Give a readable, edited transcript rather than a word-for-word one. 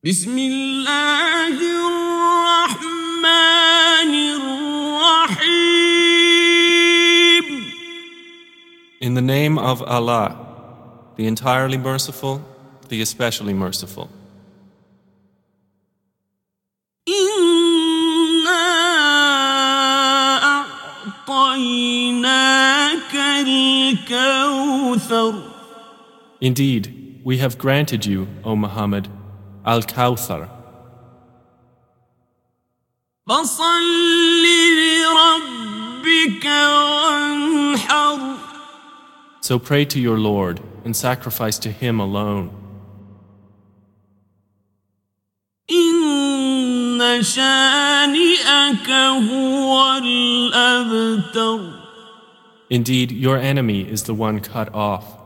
بسم الله الرحمن الرحيم. In the name of Allah, the entirely merciful, the especially merciful. إنا أعطيناك الكوثر. Indeed, we have granted you, O Muhammad, Al-Kawthar. فصل لربك وانحر. So pray to your Lord and sacrifice to Him alone. إن شانئك هو الأبتر. Indeed, your enemy is the one cut off.